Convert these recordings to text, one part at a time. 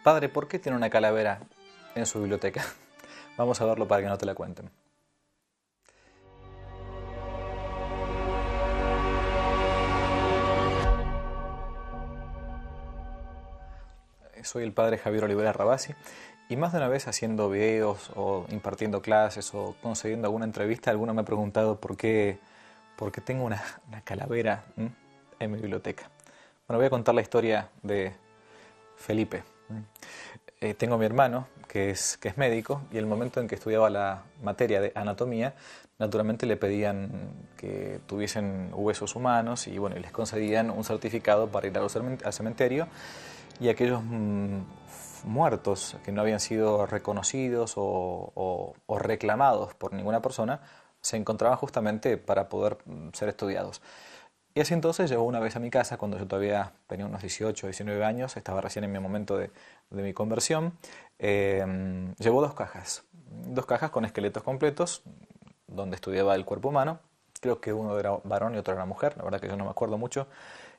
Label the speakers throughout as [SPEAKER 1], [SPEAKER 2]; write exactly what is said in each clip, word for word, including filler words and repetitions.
[SPEAKER 1] Padre, ¿por qué tiene una calavera en su biblioteca? Vamos a verlo para que no te la cuenten. Soy el padre Javier Olivera Rabasi y más de una vez haciendo videos o impartiendo clases o concediendo alguna entrevista, alguno me ha preguntado por qué, por qué tengo una, una calavera ¿m? en mi biblioteca. Bueno, voy a contar la historia de Felipe. Eh, tengo a mi hermano que es, que es médico y el momento en que estudiaba la materia de anatomía, naturalmente le pedían que tuviesen huesos humanos y bueno, y les concedían un certificado para ir al cementerio. Y aquellos mmm, muertos que no habían sido reconocidos o, o, o reclamados por ninguna persona se encontraban justamente para poder ser estudiados. Y así entonces llegó una vez a mi casa cuando yo todavía tenía unos dieciocho, diecinueve años, estaba recién en mi momento de, de mi conversión. Eh, llevó dos cajas, dos cajas con esqueletos completos donde estudiaba el cuerpo humano. Creo que uno era varón y otro era mujer, la verdad que yo no me acuerdo mucho.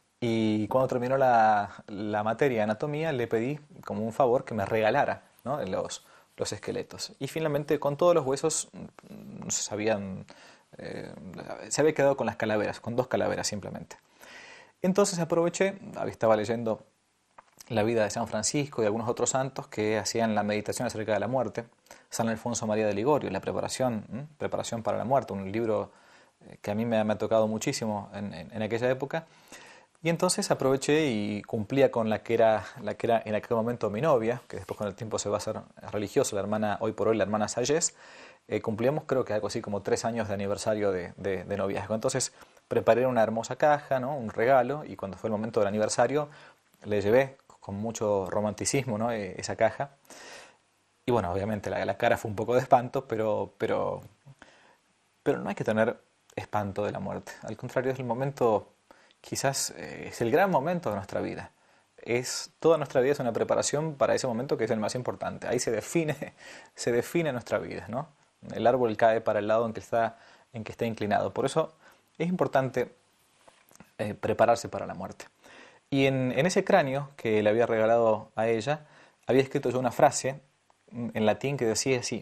[SPEAKER 1] Y cuando terminó la, la materia de anatomía le pedí como un favor que me regalara, ¿no? los, los esqueletos. Y finalmente con todos los huesos no se sabían, eh, se había quedado con las calaveras, con dos calaveras simplemente. Entonces aproveché, estaba leyendo la vida de San Francisco y algunos otros santos que hacían la meditación acerca de la muerte. San Alfonso María de Ligorio, la preparación, ¿eh? preparación para la muerte, un libro que a mí me, me ha tocado muchísimo en, en, en aquella época. Y entonces aproveché y cumplía con la que, era, la que era en aquel momento mi novia, que después con el tiempo se va a hacer religiosa, la hermana, hoy por hoy la hermana Sayes. Eh, cumplíamos creo que algo así como tres años de aniversario de, de, de noviazgo. Entonces preparé una hermosa caja, ¿no? Un regalo, y cuando fue el momento del aniversario le llevé con mucho romanticismo, ¿no? eh, esa caja. Y bueno, obviamente la, la cara fue un poco de espanto, pero, pero, pero no hay que tener espanto de la muerte. Al contrario, es el momento... Quizás eh, es el gran momento de nuestra vida. Es, toda nuestra vida es una preparación para ese momento que es el más importante. Ahí se define, se define nuestra vida, ¿no? El árbol cae para el lado en que está, en que está inclinado. Por eso es importante eh, prepararse para la muerte. Y en, en ese cráneo que le había regalado a ella, había escrito yo una frase en latín que decía así: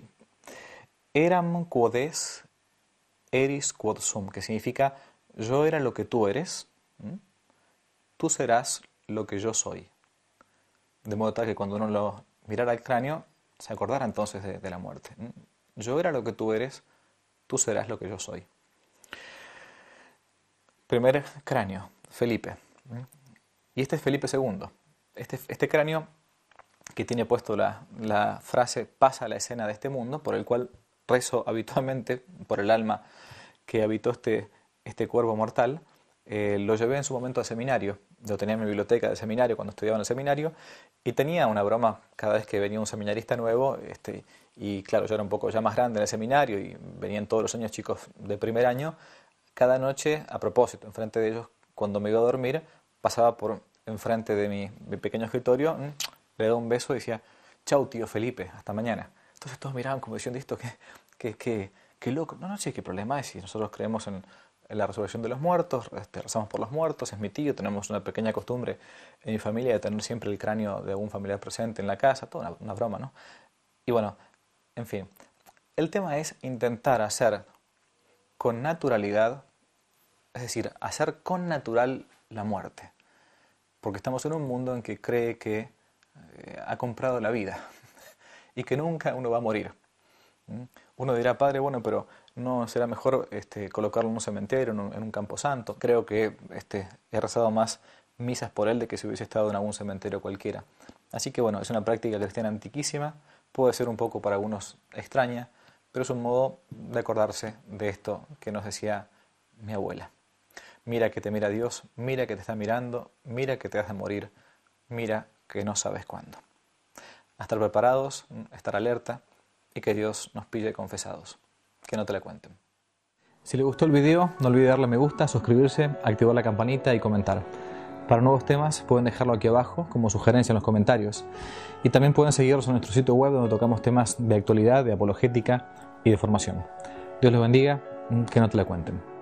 [SPEAKER 1] Eram quod es, eris quod sum, que significa yo era lo que tú eres, tú serás lo que yo soy. De modo tal que cuando uno lo mirara al cráneo, se acordara entonces de, de la muerte. Yo era lo que tú eres, tú serás lo que yo soy. Primer cráneo, Felipe. Y este es Felipe segundo. Este, este cráneo que tiene puesto la, la frase pasa a la escena de este mundo, por el cual rezo habitualmente por el alma que habitó este, este cuerpo mortal. Eh, lo llevé en su momento al seminario, lo tenía en mi biblioteca del seminario cuando estudiaba en el seminario, y tenía una broma cada vez que venía un seminarista nuevo, este, y claro, yo era un poco ya más grande en el seminario y venían todos los años chicos de primer año. Cada noche, a propósito, enfrente de ellos, cuando me iba a dormir, pasaba por enfrente de mi, mi pequeño escritorio, le daba un beso y decía: chau tío Felipe, hasta mañana. Entonces todos miraban como diciendo esto, que, que, que, que loco. No, no sé qué problema es si nosotros creemos en en la resurrección de los muertos, este, rezamos por los muertos, es mi tío, tenemos una pequeña costumbre en mi familia de tener siempre el cráneo de algún familiar presente en la casa, toda una, una broma, ¿no? Y bueno, en fin, el tema es intentar hacer con naturalidad, es decir, hacer con natural la muerte, porque estamos en un mundo en que cree que eh, ha comprado la vida y que nunca uno va a morir. ¿Mm? Uno dirá: padre, bueno, pero ¿no será mejor este, colocarlo en un cementerio, en un, en un camposanto? Creo que este, he rezado más misas por él de que si hubiese estado en algún cementerio cualquiera. Así que bueno, es una práctica cristiana antiquísima, puede ser un poco para algunos extraña, pero es un modo de acordarse de esto que nos decía mi abuela. Mira que te mira Dios, mira que te está mirando, mira que te has de morir, mira que no sabes cuándo. A estar preparados, a estar alerta, y que Dios nos pille confesados. Que no te la cuenten. Si le gustó el video, no olvide darle me gusta, suscribirse, activar la campanita y comentar. Para nuevos temas pueden dejarlo aquí abajo como sugerencia en los comentarios. Y también pueden seguirnos en nuestro sitio web donde tocamos temas de actualidad, de apologética y de formación. Dios los bendiga, que no te la cuenten.